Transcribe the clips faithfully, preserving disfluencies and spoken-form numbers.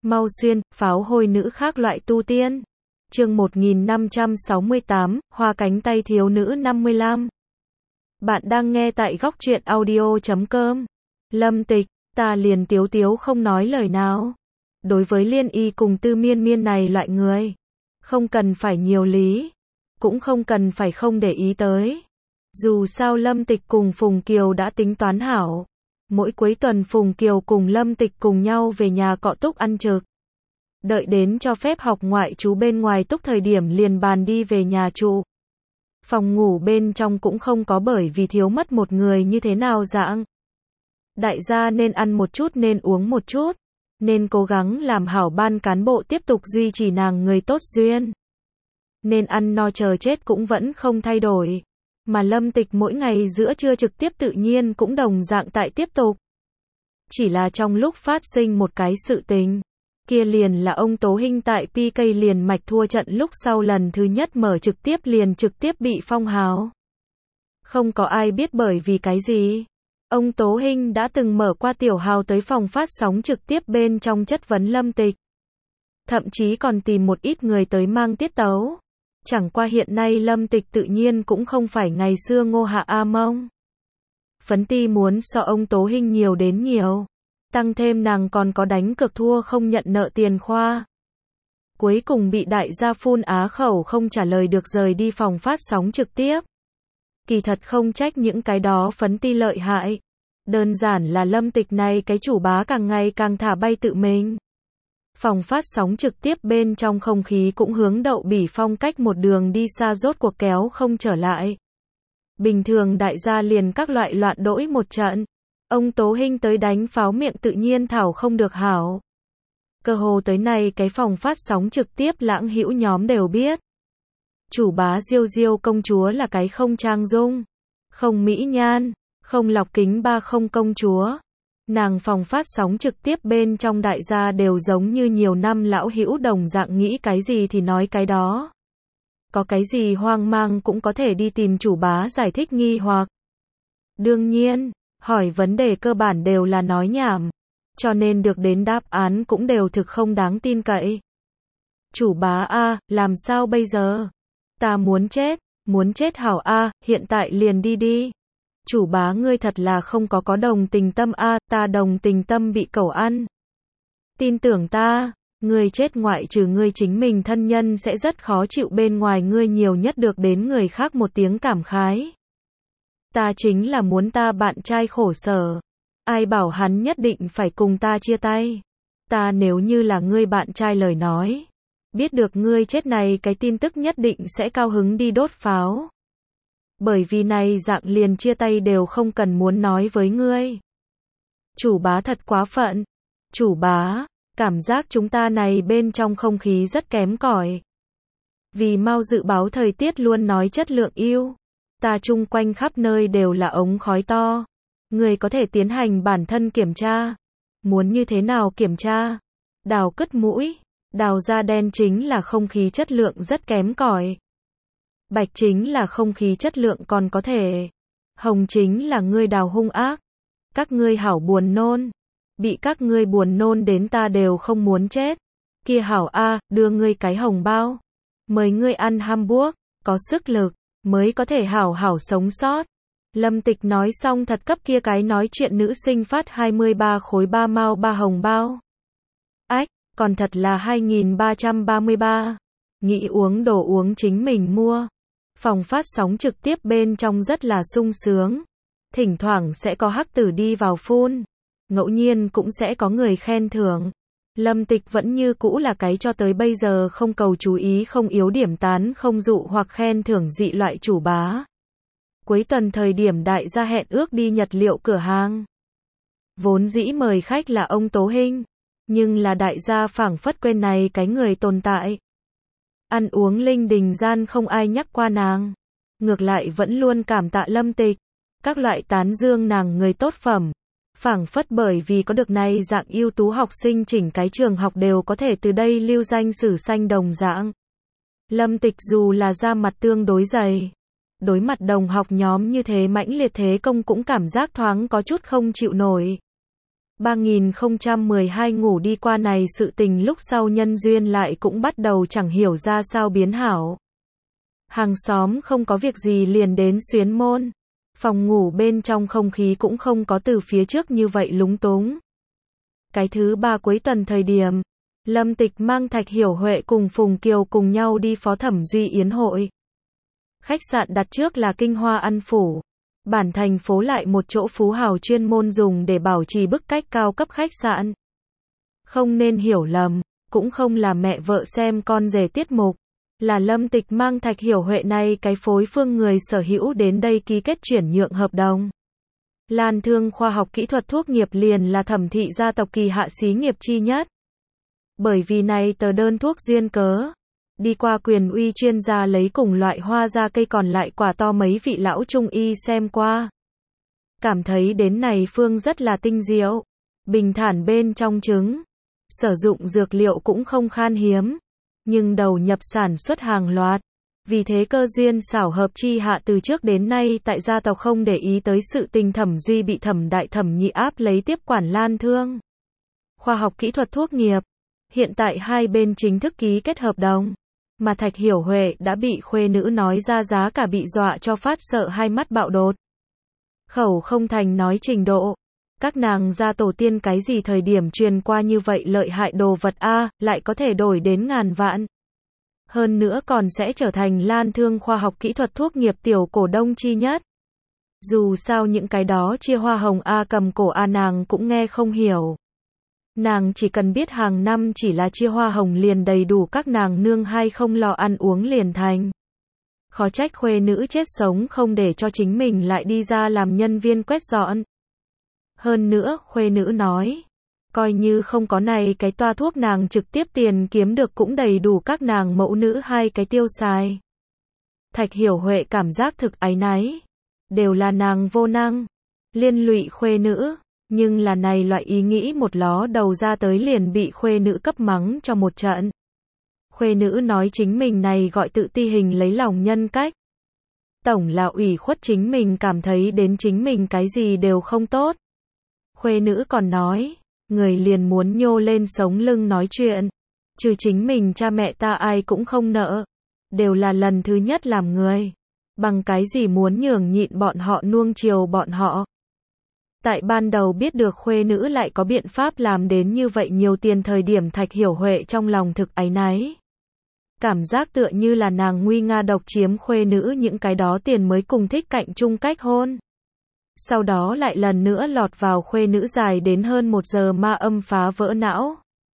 Mau xuyên, pháo hôi nữ khác loại tu tiên. Chương một nghìn năm trăm sáu mươi tám, Hoa cánh tay thiếu nữ năm mươi lăm. Bạn đang nghe tại góc truyện audio chấm com. Lâm Tịch, ta liền tiếu tiếu không nói lời nào. Đối với Liên Y cùng Tư Miên Miên này loại người, không cần phải nhiều lý, cũng không cần phải không để ý tới. Dù sao Lâm Tịch cùng Phùng Kiều đã tính toán hảo. Mỗi cuối tuần Phùng Kiều cùng Lâm Tịch cùng nhau về nhà cọ túc ăn trực. Đợi đến cho phép học ngoại trú bên ngoài túc thời điểm liền bàn đi về nhà trụ. Phòng ngủ bên trong cũng không có bởi vì thiếu mất một người như thế nào dạng. Đại gia nên ăn một chút nên uống một chút, nên cố gắng làm hảo ban cán bộ tiếp tục duy trì nàng người tốt duyên. Nên ăn no chờ chết cũng vẫn không thay đổi. Mà Lâm Tịch mỗi ngày giữa trưa trực tiếp tự nhiên cũng đồng dạng tại tiếp tục. Chỉ là trong lúc phát sinh một cái sự tình, kia liền là ông Tố Hinh tại pê ca liền mạch thua trận lúc sau lần thứ nhất mở trực tiếp liền trực tiếp bị phong hào. Không có ai biết bởi vì cái gì. Ông Tố Hinh đã từng mở qua tiểu hào tới phòng phát sóng trực tiếp bên trong chất vấn Lâm Tịch. Thậm chí còn tìm một ít người tới mang tiết tấu. Chẳng qua hiện nay Lâm Tịch tự nhiên cũng không phải ngày xưa Ngô Hạ A Mông. Phấn ti muốn so ông Tố Hinh nhiều đến nhiều. Tăng thêm nàng còn có đánh cược thua không nhận nợ tiền khoa. Cuối cùng bị đại gia phun á khẩu không trả lời được rời đi phòng phát sóng trực tiếp. Kỳ thật không trách những cái đó phấn ti lợi hại. Đơn giản là Lâm Tịch này cái chủ bá càng ngày càng thả bay tự mình. Phòng phát sóng trực tiếp bên trong không khí cũng hướng Đậu Bỉ Phong cách một đường đi xa rốt cuộc kéo không trở lại. Bình thường đại gia liền các loại loạn đỗi một trận. Ông Tố Hinh tới đánh pháo miệng tự nhiên thảo không được hảo. Cơ hồ tới nay cái phòng phát sóng trực tiếp lãng hữu nhóm đều biết. Chủ bá Diêu Diêu công chúa là cái không trang dung, không mỹ nhan, không lọc kính ba không công chúa. Nàng phòng phát sóng trực tiếp bên trong đại gia đều giống như nhiều năm lão hữu đồng dạng nghĩ cái gì thì nói cái đó. Có cái gì hoang mang cũng có thể đi tìm chủ bá giải thích nghi hoặc. Đương nhiên, hỏi vấn đề cơ bản đều là nói nhảm, cho nên được đến đáp án cũng đều thực không đáng tin cậy. Chủ bá A, làm sao bây giờ? Ta muốn chết, muốn chết hảo A, hiện tại liền đi đi. Chủ bá ngươi thật là không có có đồng tình tâm A, ta đồng tình tâm bị cẩu ăn. Tin tưởng ta, ngươi chết ngoại trừ ngươi chính mình thân nhân sẽ rất khó chịu bên ngoài ngươi nhiều nhất được đến người khác một tiếng cảm khái. Ta chính là muốn ta bạn trai khổ sở. Ai bảo hắn nhất định phải cùng ta chia tay. Ta nếu như là ngươi bạn trai lời nói. Biết được ngươi chết này cái tin tức nhất định sẽ cao hứng đi đốt pháo. Bởi vì này dạng liền chia tay đều không cần muốn nói với ngươi. Chủ bá thật quá phận. Chủ bá, cảm giác chúng ta này bên trong không khí rất kém cỏi. Vì mau dự báo thời tiết luôn nói chất lượng yêu. Ta chung quanh khắp nơi đều là ống khói to. Người có thể tiến hành bản thân kiểm tra. Muốn như thế nào kiểm tra? Đào cứt mũi, đào da đen chính là không khí chất lượng rất kém cỏi. Bạch chính là không khí chất lượng còn có thể. Hồng chính là ngươi đào hung ác. Các ngươi hảo buồn nôn. Bị các ngươi buồn nôn đến ta đều không muốn chết. Kia hảo A, đưa ngươi cái hồng bao. Mời ngươi ăn hamburg, có sức lực, mới có thể hảo hảo sống sót. Lâm Tịch nói xong thật cấp kia cái nói chuyện nữ sinh phát hai mươi ba khối ba mao ba hồng bao. Ách, còn thật là hai nghìn ba trăm ba mươi ba. Nghĩ uống đồ uống chính mình mua. Phòng phát sóng trực tiếp bên trong rất là sung sướng. Thỉnh thoảng sẽ có hắc tử đi vào phun. Ngẫu nhiên cũng sẽ có người khen thưởng. Lâm Tịch vẫn như cũ là cái cho tới bây giờ không cầu chú ý không yếu điểm tán không dụ hoặc khen thưởng dị loại chủ bá. Cuối tuần thời điểm đại gia hẹn ước đi nhật liệu cửa hàng. Vốn dĩ mời khách là ông Tố Hinh. Nhưng là đại gia phảng phất quên này cái người tồn tại. Ăn uống linh đình gian không ai nhắc qua nàng. Ngược lại vẫn luôn cảm tạ Lâm Tịch. Các loại tán dương nàng người tốt phẩm. Phảng phất bởi vì có được này dạng ưu tú học sinh chỉnh cái trường học đều có thể từ đây lưu danh sử xanh đồng dạng. Lâm Tịch dù là da mặt tương đối dày. Đối mặt đồng học nhóm như thế mãnh liệt thế công cũng cảm giác thoáng có chút không chịu nổi. ba nghìn không trăm mười hai ngủ đi qua này sự tình lúc sau nhân duyên lại cũng bắt đầu chẳng hiểu ra sao biến hảo. Hàng xóm không có việc gì liền đến xuyến môn. Phòng ngủ bên trong không khí cũng không có từ phía trước như vậy lúng túng. Cái thứ ba cuối tuần thời điểm, Lâm Tịch mang Thạch Hiểu Huệ cùng Phùng Kiều cùng nhau đi Phó Thẩm Duy yến hội. Khách sạn đặt trước là Kinh Hoa Ăn Phủ. Bản thành phố lại một chỗ phú hào chuyên môn dùng để bảo trì bức cách cao cấp khách sạn. Không nên hiểu lầm, cũng không là mẹ vợ xem con rể tiết mục. Là Lâm Tịch mang Thạch Hiểu Huệ này cái phối phương người sở hữu đến đây ký kết chuyển nhượng hợp đồng. Lan Thương khoa học kỹ thuật thuốc nghiệp liền là thẩm thị gia tộc kỳ hạ xí nghiệp chi nhất. Bởi vì này tờ đơn thuốc duyên cớ. Đi qua quyền uy chuyên gia lấy cùng loại hoa ra cây còn lại quả to mấy vị lão trung y xem qua. Cảm thấy đến này phương rất là tinh diệu. Bình thản bên trong trứng. Sử dụng dược liệu cũng không khan hiếm. Nhưng đầu nhập sản xuất hàng loạt. Vì thế cơ duyên xảo hợp chi hạ từ trước đến nay tại gia tộc không để ý tới sự tình Thẩm Duy bị Thẩm đại thẩm nhị áp lấy tiếp quản Lan Thương. Khoa học kỹ thuật thuốc nghiệp. Hiện tại hai bên chính thức ký kết hợp đồng. Mà Thạch Hiểu Huệ đã bị khuê nữ nói ra giá cả bị dọa cho phát sợ hai mắt bạo đột. Khẩu không thành nói trình độ. Các nàng gia tổ tiên cái gì thời điểm truyền qua như vậy lợi hại đồ vật a, lại có thể đổi đến ngàn vạn. Hơn nữa còn sẽ trở thành Lan Thương khoa học kỹ thuật thuốc nghiệp tiểu cổ đông chi nhất. Dù sao những cái đó chia hoa hồng a cầm cổ a nàng cũng nghe không hiểu. Nàng chỉ cần biết hàng năm chỉ là chia hoa hồng liền đầy đủ các nàng nương hay không lo ăn uống liền thành. Khó trách khuê nữ chết sống không để cho chính mình lại đi ra làm nhân viên quét dọn. Hơn nữa, khuê nữ nói, coi như không có này cái toa thuốc nàng trực tiếp tiền kiếm được cũng đầy đủ các nàng mẫu nữ hai cái tiêu xài. Thạch Hiểu Huệ cảm giác thực áy náy. Đều là nàng vô năng. Liên lụy khuê nữ. Nhưng là này loại ý nghĩ một ló đầu ra tới liền bị khuê nữ cấp mắng cho một trận. Khuê nữ nói chính mình này gọi tự ti hình lấy lòng nhân cách. Tổng là ủy khuất chính mình cảm thấy đến chính mình cái gì đều không tốt. Khuê nữ còn nói, người liền muốn nhô lên sống lưng nói chuyện. Trừ chính mình cha mẹ ta ai cũng không nợ. Đều là lần thứ nhất làm người. Bằng cái gì muốn nhường nhịn bọn họ nuông chiều bọn họ. Tại ban đầu biết được khuê nữ lại có biện pháp làm đến như vậy nhiều tiền thời điểm Thạch Hiểu Huệ trong lòng thực áy náy. Cảm giác tựa như là nàng nguy nga độc chiếm khuê nữ những cái đó tiền mới cùng Thích Cạnh chung cách hôn. Sau đó lại lần nữa lọt vào khuê nữ dài đến hơn một giờ ma âm phá vỡ não.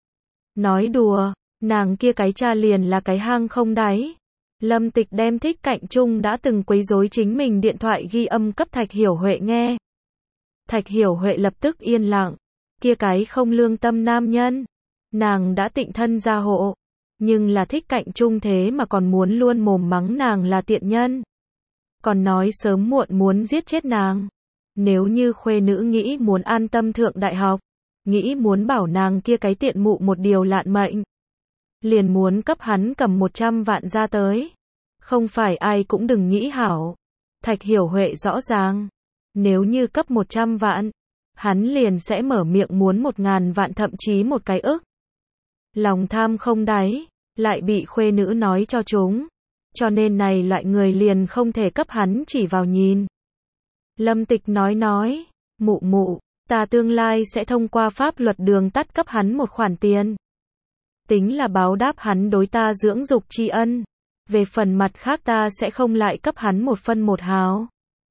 Nói đùa, nàng kia cái cha liền là cái hang không đáy. Lâm Tịch đem Thích Cạnh chung đã từng quấy rối chính mình điện thoại ghi âm cấp Thạch Hiểu Huệ nghe. Thạch Hiểu Huệ lập tức yên lặng. Kia cái không lương tâm nam nhân. Nàng đã tịnh thân gia hộ. Nhưng là Thích Cạnh chung thế mà còn muốn luôn mồm mắng nàng là tiện nhân. Còn nói sớm muộn muốn giết chết nàng. Nếu như khuê nữ nghĩ muốn an tâm thượng đại học. Nghĩ muốn bảo nàng kia cái tiện mụ một điều lạn mệnh. Liền muốn cấp hắn cầm một trăm vạn ra tới. Không phải ai cũng đừng nghĩ hảo. Thạch Hiểu Huệ rõ ràng. Nếu như cấp một trăm vạn, hắn liền sẽ mở miệng muốn một ngàn vạn thậm chí một cái ức. Lòng tham không đáy, lại bị khuê nữ nói cho chúng. Cho nên này loại người liền không thể cấp hắn chỉ vào nhìn. Lâm Tịch nói nói, mụ mụ, ta tương lai sẽ thông qua pháp luật đường tắt cấp hắn một khoản tiền. Tính là báo đáp hắn đối ta dưỡng dục tri ân. Về phần mặt khác ta sẽ không lại cấp hắn một phân một hào.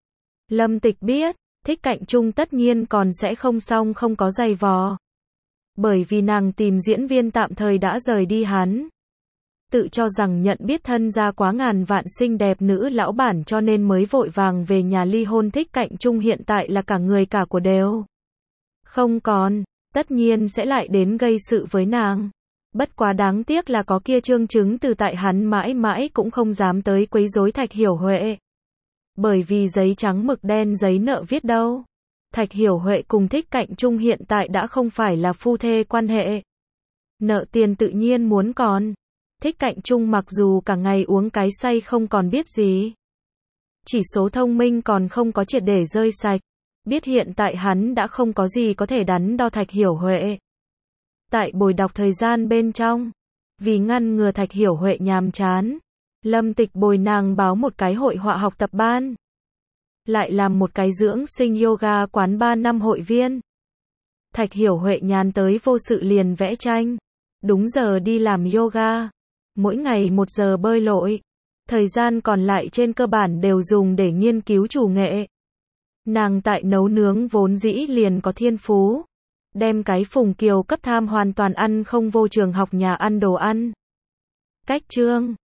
Lâm Tịch biết, Thích Cạnh chung tất nhiên còn sẽ không xong không có giày vò. Bởi vì nàng tìm diễn viên tạm thời đã rời đi hắn. Tự cho rằng nhận biết thân gia quá ngàn vạn xinh đẹp nữ lão bản cho nên mới vội vàng về nhà ly hôn. Thích Cạnh chung hiện tại là cả người cả của đều. Không còn, tất nhiên sẽ lại đến gây sự với nàng. Bất quá đáng tiếc là có kia trương chứng từ tại hắn mãi mãi cũng không dám tới quấy rối Thạch Hiểu Huệ. Bởi vì giấy trắng mực đen giấy nợ viết đâu. Thạch Hiểu Huệ cùng Thích Cạnh chung hiện tại đã không phải là phu thê quan hệ. Nợ tiền tự nhiên muốn còn. Thích Cạnh chung mặc dù cả ngày uống cái say không còn biết gì. Chỉ số thông minh còn không có triệt để rơi sạch. Biết hiện tại hắn đã không có gì có thể đắn đo Thạch Hiểu Huệ. Tại buổi đọc thời gian bên trong, vì ngăn ngừa Thạch Hiểu Huệ nhàm chán, Lâm Tịch bồi nàng báo một cái hội họa học tập ban. Lại làm một cái dưỡng sinh yoga quán ba năm hội viên. Thạch Hiểu Huệ nhàn tới vô sự liền vẽ tranh. Đúng giờ đi làm yoga. Mỗi ngày một giờ bơi lội. Thời gian còn lại trên cơ bản đều dùng để nghiên cứu chủ nghệ. Nàng tại nấu nướng vốn dĩ liền có thiên phú. Đem cái Phùng Kiều cấp tham hoàn toàn ăn không vô trường học nhà ăn đồ ăn. Cách chương